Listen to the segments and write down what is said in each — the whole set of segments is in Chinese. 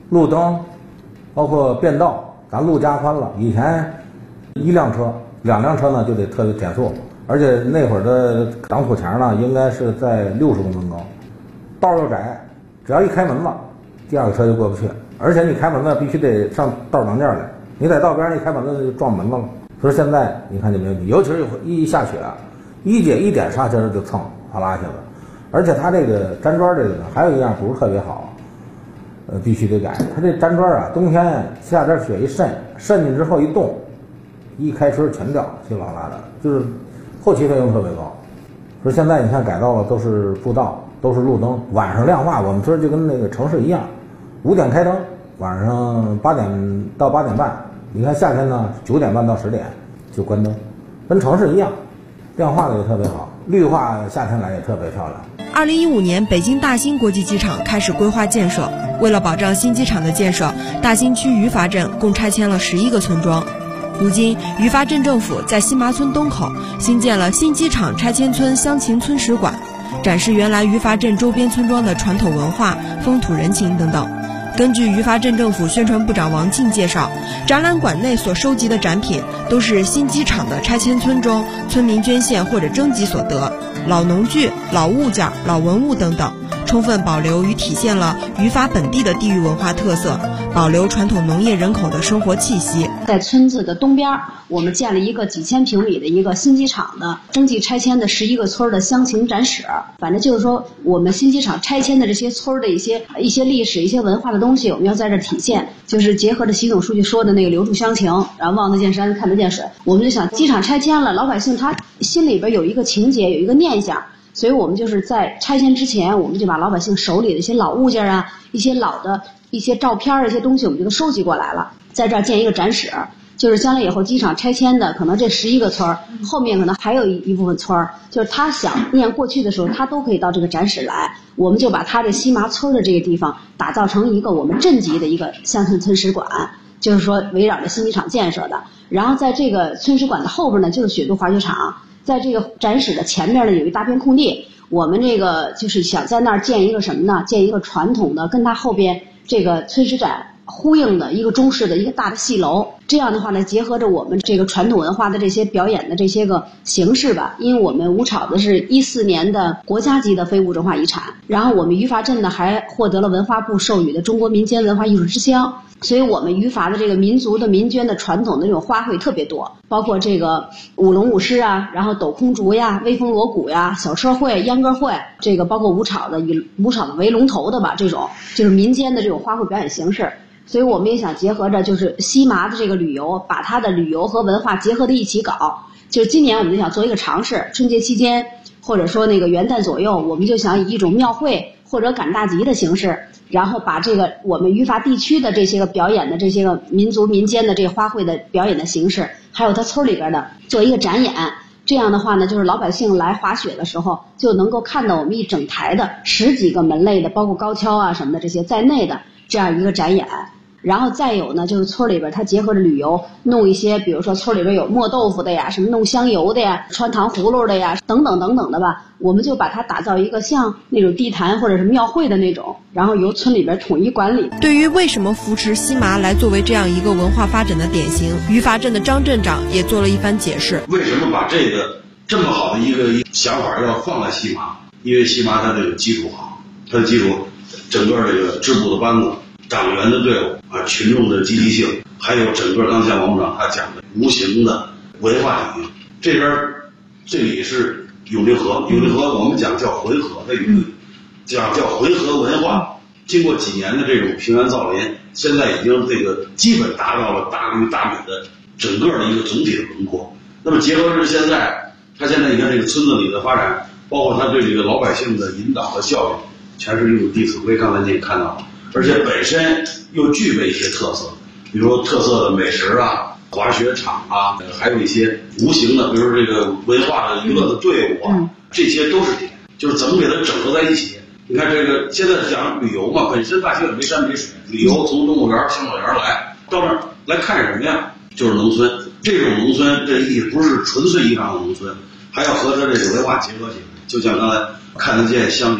路灯，包括变道，咱路加宽了，以前1辆车、2辆车呢就得特别减速，而且那会儿的挡土墙呢应该是在60公分高，道又窄，只要一开门子，第2个车就过不去，而且你开门子必须得上道挡件来，你在道边上一开门子就撞门子了。所以现在你看就没问题，尤其是一下雪，一点刹车就蹭，哗啦一下子。而且它这个粘砖这个呢，还有一样不是特别好，必须得改。它这粘砖啊，冬天下点雪一渗进之后一冻，一开春全掉，稀里哗啦的，就是后期费用特别高。说现在你看改造了，都是步道，都是路灯，晚上亮化，我们村就跟那个城市一样，5点开灯，晚上8点到8点半。你看夏天呢，9点半到10点就关灯，跟城市一样，亮化的也特别好，绿化夏天来也特别漂亮。 2015年，北京大兴国际机场开始规划建设。为了保障新机场的建设，大兴区余阀镇共拆迁了11个村庄。如今，余阀镇政府在西麻村东口新建了新机场拆迁村乡情村史馆，展示原来余阀镇周边村庄的传统文化、风土人情等等。根据余阀镇政府宣传部长王静介绍，展览馆内所收集的展品都是新机场的拆迁村中村民捐献或者征集所得，老农具、老物件、老文物等等，充分保留与体现了余阀本地的地域文化特色，保留传统农业人口的生活气息。 在村子的东边，我们建了一个几千平米的一个新机场的征集拆迁的11个村的乡情展史。反正就是说，我们新机场拆迁的这些村的一些历史、一些文化的东西，我们要在这体现，就是结合着习总书记说的那个留住乡情，然后望得见山，看得见水。我们就想，机场拆迁了，老百姓他心里边有一个情节，有一个念想。所以我们就是在拆迁之前，我们就把老百姓手里的一些老物件啊，一些老的一些照片一些东西，我们就都收集过来了，在这儿建一个展史。就是将来以后机场拆迁的，可能这11个村后面可能还有一部分村，就是他想念过去的时候，他都可以到这个展史来。我们就把他这西麻村的这个地方打造成一个我们镇级的一个乡村村史馆，就是说围绕着新机场建设的。然后在这个村史馆的后边呢，就是雪渡滑雪场。在这个展史的前面呢，有一大片空地，我们这个就是想在那儿建一个什么呢？建一个传统的，跟它后边这个村史展呼应的一个中式的一个大的戏楼。这样的话呢，结合着我们这个传统文化的这些表演的这些个形式吧，因为我们吴吵子是14年的国家级的非物质文化遗产，然后我们余阀镇呢还获得了文化部授予的中国民间文化艺术之乡。所以我们余阀的这个民族的民间的传统的这种花卉特别多，包括这个舞龙舞狮啊，然后抖空竹呀、威风锣鼓呀、小车会、秧歌会，这个包括吴吵子以吴吵子为龙头的吧，这种就是民间的这种花卉表演形式。所以我们也想结合着就是西麻的这个旅游，把它的旅游和文化结合的一起搞。就是今年我们就想做一个尝试，春节期间或者说那个元旦左右，我们就想以一种庙会或者赶大集的形式，然后把这个我们余阀地区的这些个表演的这些个民族民间的这个花卉的表演的形式，还有它村里边的做一个展演。这样的话呢，就是老百姓来滑雪的时候就能够看到我们一整台的10几个门类的，包括高跷啊什么的这些在内的这样一个展演。然后再有呢，就是村里边它结合着旅游，弄一些比如说村里边有磨豆腐的呀，什么弄香油的呀，穿糖葫芦的呀，等等等等的吧，我们就把它打造一个像那种地坛或者是庙会的那种，然后由村里边统一管理。 对于为什么扶持西麻来作为这样一个文化发展的典型，余阀镇的张镇长也做了一番解释。 为什么把这个这么好的一个想法要放在西麻？因为西麻它这个基础好，它的基础整个这个支部的班子、党员的队伍啊，群众的积极性，还有整个刚才王部长他讲的无形的文化底蕴。这里是永定河，永定河我们讲叫回河的永定，叫回河文化。经过几年的这种平原造林，现在已经这个基本达到了大绿大美的整个的一个总体的轮廓。那么结合着现在，他现在你看这个村子里的发展，包括他对这个老百姓的引导和教育，全是用《弟子规》，刚才你也看到了，而且本身又具备一些特色，比如说特色的美食啊、滑雪场啊，还有一些无形的，比如说这个文化的娱乐的队伍啊，这些都是点，就是怎么给它整合在一起。你看这个现在讲旅游嘛，本身大兴也没山没水，旅游从动物园、香草园来，到那儿来看什么呀？就是农村。这种农村这意义不是纯粹意义上的农村，还要和它这个文化结合起来。就像刚才看得见乡野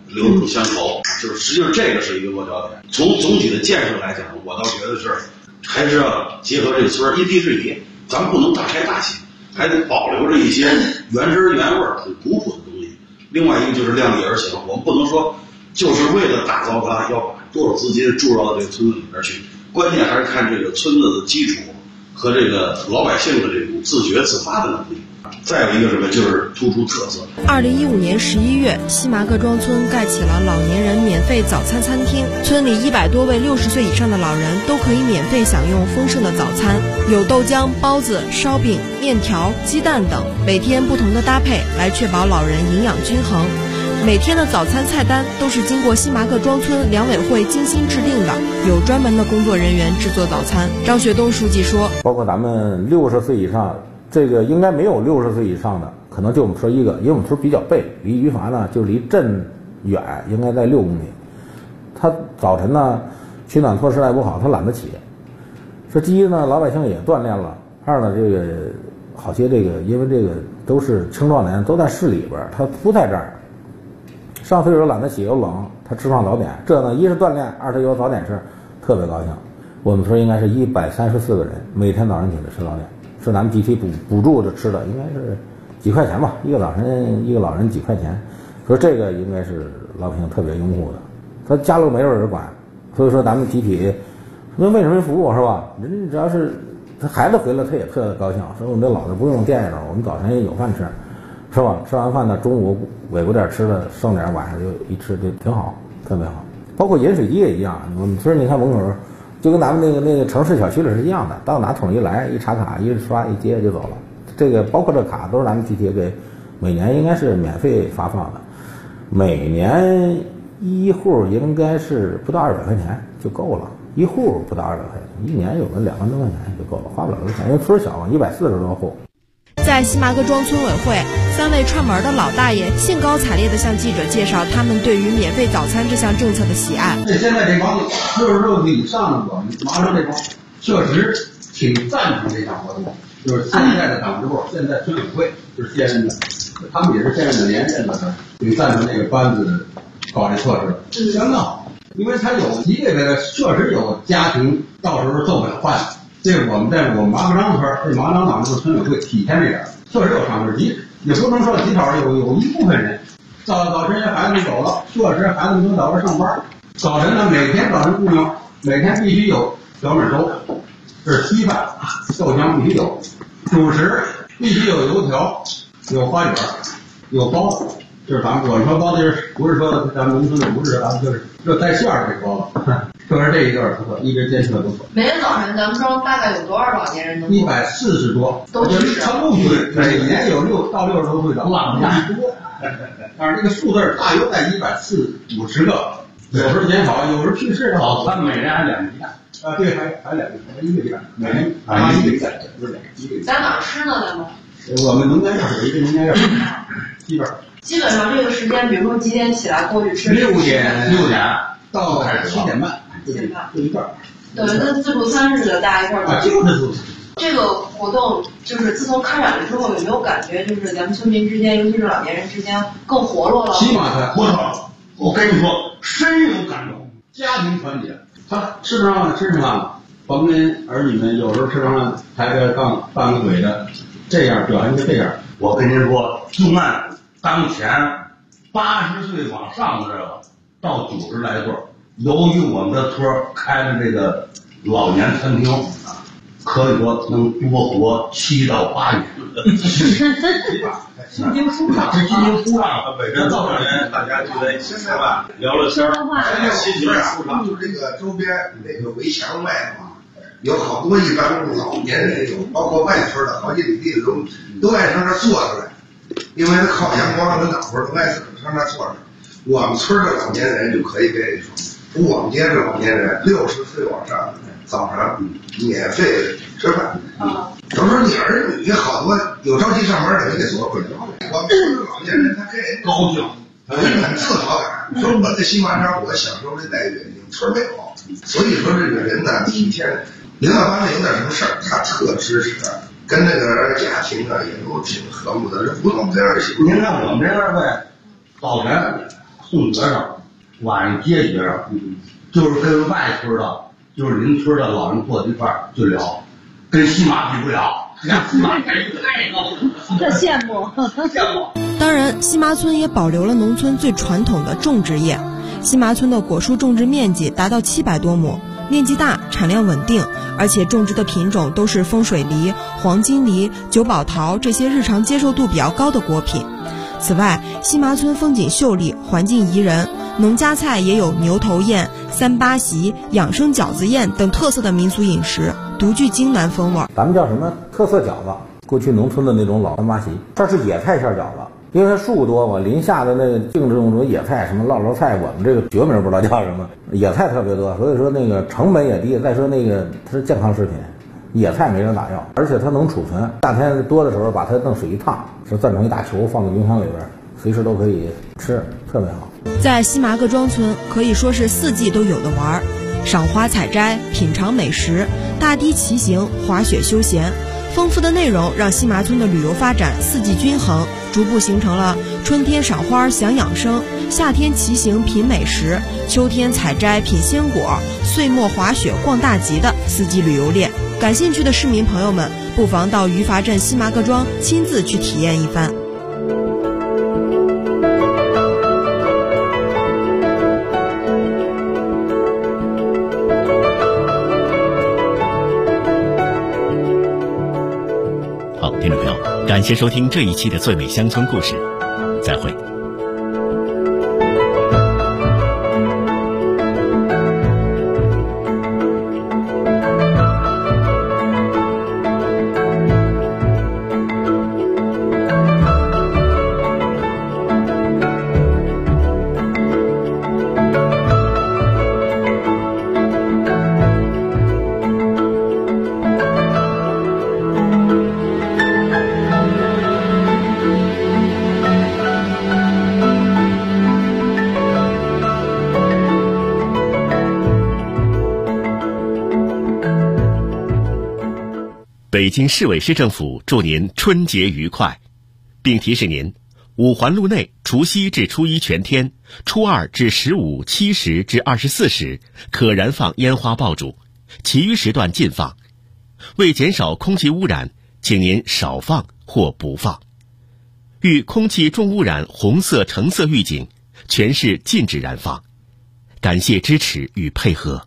留住乡愁，就是实际上这个是一个落脚点。从总体的建设来讲，我倒觉得是还是要结合这个村一地是一，咱们不能大拆大写，还得保留着一些原汁原味、很古朴的东西。另外一个就是量力而行，我们不能说就是为了打造它要把多少资金注入到这个村子里边去，关键还是看这个村子的基础和这个老百姓的这种自觉自发的能力。再有一个什么，就是突出特色。 2015年11月，西麻各庄村盖起了老年人免费早餐餐厅，村里100多位60岁以上的老人都可以免费享用丰盛的早餐，有豆浆、包子、烧饼、面条、鸡蛋等，每天不同的搭配来确保老人营养均衡。每天的早餐菜单都是经过西麻各庄村粮委会精心制定的，有专门的工作人员制作早餐。张学东书记说， 包括咱们60岁以上，这个应该没有60岁以上的，可能就我们村一个，因为我们村比较背，离榆筏呢就离镇远，应该在6公里。他早晨呢取暖措施还不好，他懒得起。说第一呢，老百姓也锻炼了；二呢，这个好些这个，因为这个都是青壮年，都在市里边，他不在这儿。上岁数懒得起又冷，他吃上早点，这呢一是锻炼，二是有早点吃，特别高兴。我们村应该是134个人，每天早上起来吃早点，是咱们集体补助着吃的，应该是几块钱吧，一个老人几块钱，所以这个应该是老百姓特别拥护的。他家里没有人管，所以说咱们集体那为什么服务是吧？人只要是他孩子回来，他也特高兴，说我们这老的不用惦记着，我们早晨也有饭吃。是吧？吃完饭呢，中午尾巴点吃的，剩点晚上就一吃就挺好，特别好。包括饮水机也一样，我们村你看门口，就跟咱们那个城市小区里是一样的，到哪统一来，一插卡一刷一接就走了。这个包括这卡都是咱们集体给，每年应该是免费发放的，每年一户应该是不到200块钱就够了，一户不到200块钱，一年有个2万多块钱就够了，花不了多少钱，因为村小嘛，140多户。 在西麻各庄村委会，3位串门的老大爷兴高采烈地向记者介绍他们对于免费早餐这项政策的喜爱。 现在这帮60岁以上的我们麻庄这帮确实挺赞成这项活动，就是现在的党支部，现在村委会是现任的，他们也是现任的连任的，挺赞成这个班子搞这措施，相当好，因为他有一个确实有家庭到时候做不了饭。这是我们在我们麻庄村，这麻庄党支部村委会体现这点，确实有上市机，也不能说几头有一部分人，早晨孩子们走了，确实孩子们都早上上班，早晨呢每天早晨供应，每天必须有小米粥，这是稀饭，豆浆必须有，主食必须有油条，有花卷，有包子，就是咱们我们说包子不是说咱们农村的不是，咱们就是带馅儿的这包子。就是这一段不错，一直坚持的不错。 每天早晨咱们庄大概有多少老年人能 ？140多， 都是他陆续每年有6到60多岁的，老不多。但是这个数字大约在140-150个，有时候减少，有时候去世的。 早餐每人还2个鸡蛋啊，对，还2个，一个鸡蛋，每人1个鸡蛋，不是2个。 在哪儿吃呢？咱们？ 我们农家院有一个农家院， 基本上这个时间，比如说几点起来过去吃 ？6点到7点半。就一段， 等于跟自助餐似的，大家一块儿。 就是自助餐。 这个活动就是自从开展了之后，有没有感觉就是咱们村民之间，尤其是老年人之间更活络了？ 起码他活络了。我跟你说，深有感动。 家庭团结，他吃不上饭吃上饭了，甭跟儿女们有时候吃上饭抬个杠拌个嘴的，这样表现就这样。 我跟您说，就按当前80岁往上的这个到90来岁。由于我们的村开了这个老年餐厅啊，可以说能多活7到8年。 心情舒畅， 心情舒畅。 每天早上大家聚在一起吃饭，聊聊天，心情舒畅。 就这个周边那个围墙外嘛，有好多一般老年人有，包括外村的好几里地的都爱上那坐着来，因为他靠阳光跟暖和都爱上那坐着。我们村的老年人就可以跟你说。我们街这老年人60岁往上，早上免费吃饭。有时候你儿女好多有着急上班的，你得做回来。我们村的老年人他给人高兴， 很自豪感，说我在西麻庄我享受这待遇，你们村没有。所以说这个人呢，体现领导班子有点什么事儿，他特支持，跟那个家庭啊也都挺和睦的，不用这样。 您看我们这边会早晨送学生，晚上接学生，就是跟外村的，就是邻村的老人坐在一块儿就聊，跟西马比不了，西马概率太高了， 特羡慕。 当然，西麻村也保留了农村最传统的种植业。西麻村的果树种植面积达到700多亩，面积大，产量稳定，而且种植的品种都是风水梨、黄金梨、九宝桃这些日常接受度比较高的果品。此外，西麻村风景秀丽，环境宜人，农家菜也有牛头宴、三八席、养生饺子宴等特色的民俗饮食，独具京南风味。 咱们叫什么特色饺子？过去农村的那种老三八席，这是野菜馅饺子。因为它树多嘛，林下的那个净这种野菜，什么烙菜，我们这个学名不知道叫什么，野菜特别多，所以说那个成本也低。再说那个它是健康食品，野菜没人打药，而且它能储存。夏天多的时候，把它弄水一烫，是攥成一大球，放在冰箱里边，随时都可以吃，特别好。 在西麻各庄村可以说是4季都有的玩，赏花采摘、品尝美食、大堤骑行、滑雪休闲。丰富的内容让西麻村的旅游发展4季均衡，逐步形成了春天赏花享养生，夏天骑行品美食，秋天采摘品鲜果，岁末滑雪逛大集的4季旅游链。感兴趣的市民朋友们，不妨到于筏镇西麻各庄亲自去体验一番。 好，听众朋友，感谢收听这一期的最美乡村故事，再会。北京市委市政府祝您春节愉快，并提示您，五环路内除夕至初一全天，初二至15、7时至24时可燃放烟花爆竹，其余时段禁放。为减少空气污染，请您少放或不放。遇空气重污染红色、橙色预警，全市禁止燃放。感谢支持与配合。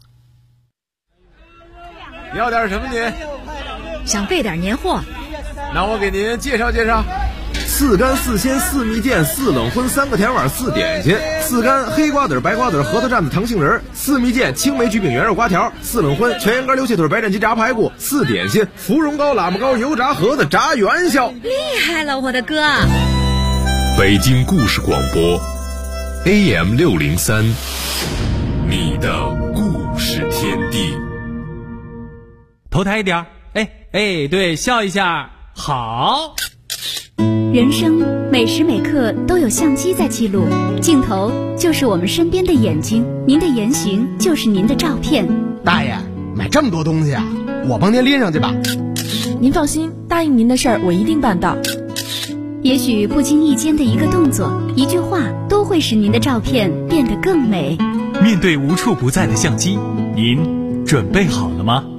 要点什么您？ 想备点年货， 那我给您介绍介绍：4干4鲜4蜜饯4冷荤3个甜碗4点心，4干黑瓜子、白瓜子、核桃蘸子、糖杏仁，4蜜饯青梅焗饼圆肉瓜条，4冷荤全羊肝、溜蟹腿、白斩鸡、炸排骨，4点心芙蓉糕、喇嘛糕、油炸盒子、炸元宵。 厉害了，我的哥！ 北京故事广播 AM 603，你的故事天地。 头抬一点，哎，对，笑一下，好。 人生每时每刻都有相机在记录，镜头就是我们身边的眼睛，您的言行就是您的照片。 大爷，买这么多东西啊，我帮您拎上去吧。 您放心，答应您的事儿我一定办到。 也许不经意间的一个动作、一句话，都会使您的照片变得更美。 面对无处不在的相机，您准备好了吗？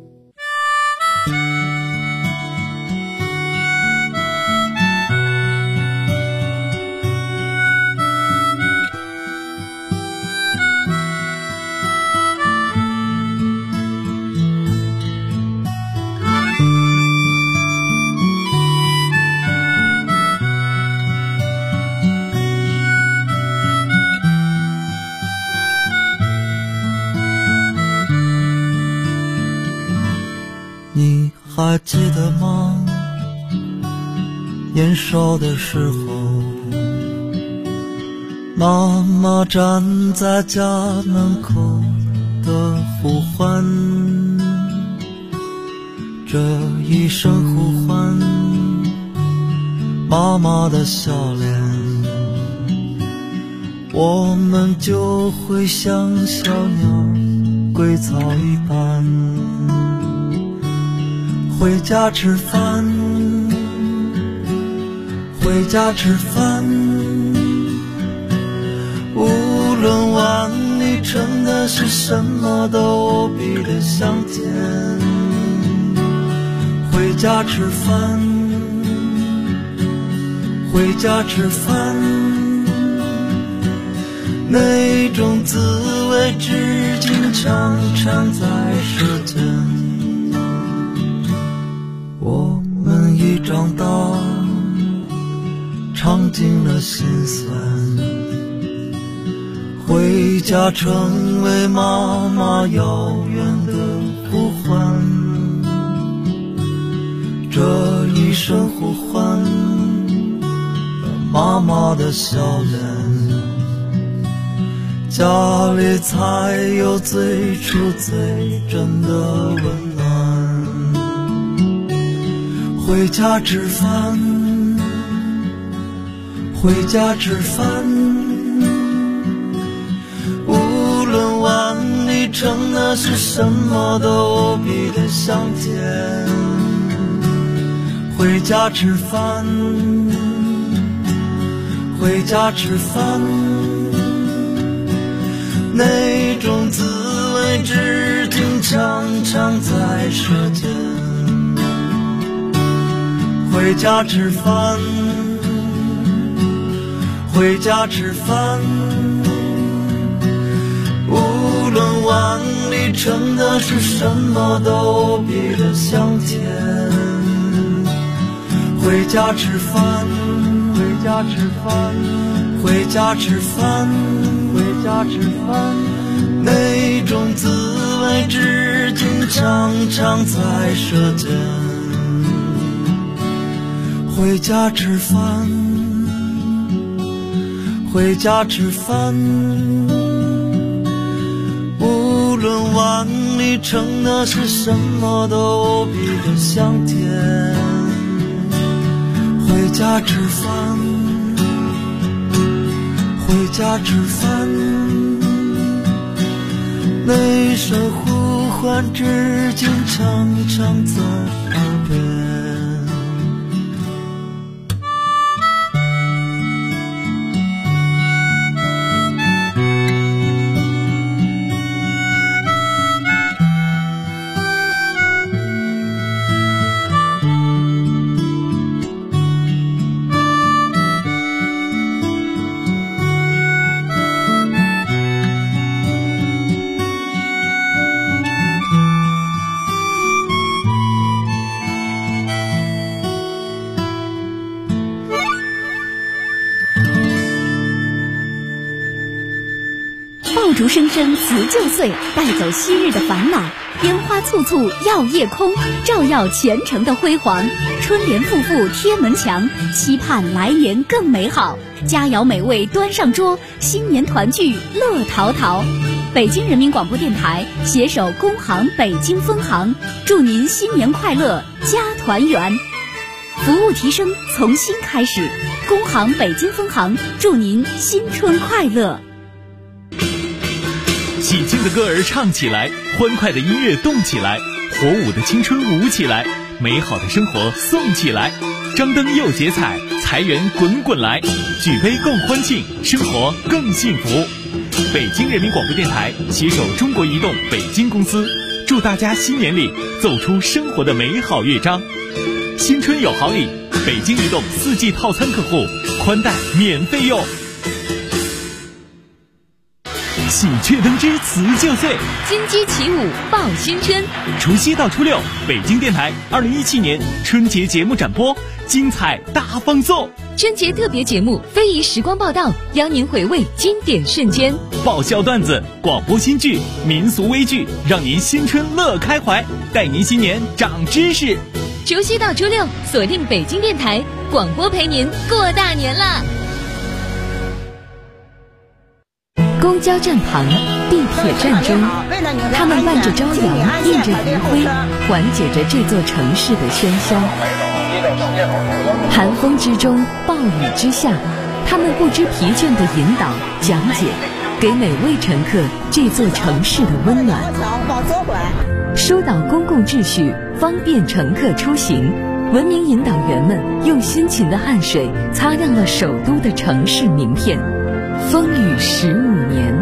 你还记得吗？年少的时候，妈妈站在家门口的呼唤，这一声呼唤，妈妈的笑脸，我们就会像小鸟归巢一般，回家吃饭，回家吃饭，我真的是什么都无比的相见。回家吃饭，回家吃饭，那种滋味至今常常在舌尖。我们已长大，尝尽了心酸，回家成为妈妈遥远的呼唤。这一声呼唤，妈妈的笑脸，家里才有最初最真的温暖。回家吃饭，回家吃饭，无论碗里盛的是什么都无比的香甜。回家吃饭，回家吃饭，那种滋味至今常常在舌尖。回家吃饭，回家吃饭，无论碗里盛的是什么都无比的香甜。回家吃饭，回家吃饭，回家吃饭，回家吃饭，那种滋味至今常常在舌尖。回家吃饭，回家吃饭，无论碗里盛的是什么都无比的香甜。回家吃饭，回家吃饭，那声呼唤至今常常在耳边。 爆竹声声辞旧岁，带走昔日的烦恼。烟花簇簇耀夜空，照耀前程的辉煌。春联复复贴门墙，期盼来年更美好。佳肴美味端上桌，新年团聚乐陶陶。北京人民广播电台携手工行北京分行，祝您新年快乐，家团圆。服务提升从新开始，工行北京分行祝您新春快乐。 喜庆的歌儿唱起来，欢快的音乐动起来，火舞的青春舞起来，美好的生活送起来。张灯又结彩，财源滚滚来，举杯共欢庆，生活更幸福。北京人民广播电台携手中国移动北京公司，祝大家新年里奏出生活的美好乐章。新春有好礼，北京移动4G 套餐客户宽带免费用。喜鹊登枝辞旧岁， 金鸡起舞报新春。 除夕到初六，北京电台2017年春节节目展播，精彩大放送。 春节特别节目非遗时光报道，邀您回味经典瞬间。 爆笑段子、广播新剧、民俗微剧，让您新春乐开怀，带您新年长知识。 除夕到初六，锁定北京电台广播，陪您过大年啦。 公交站旁，地铁站中，他们伴着朝阳，映着余晖，缓解着这座城市的喧嚣。寒风之中，暴雨之下，他们不知疲倦地引导、讲解，给每位乘客这座城市的温暖。疏导公共秩序，方便乘客出行。文明引导员们用辛勤的汗水擦亮了首都的城市名片。风雨15年，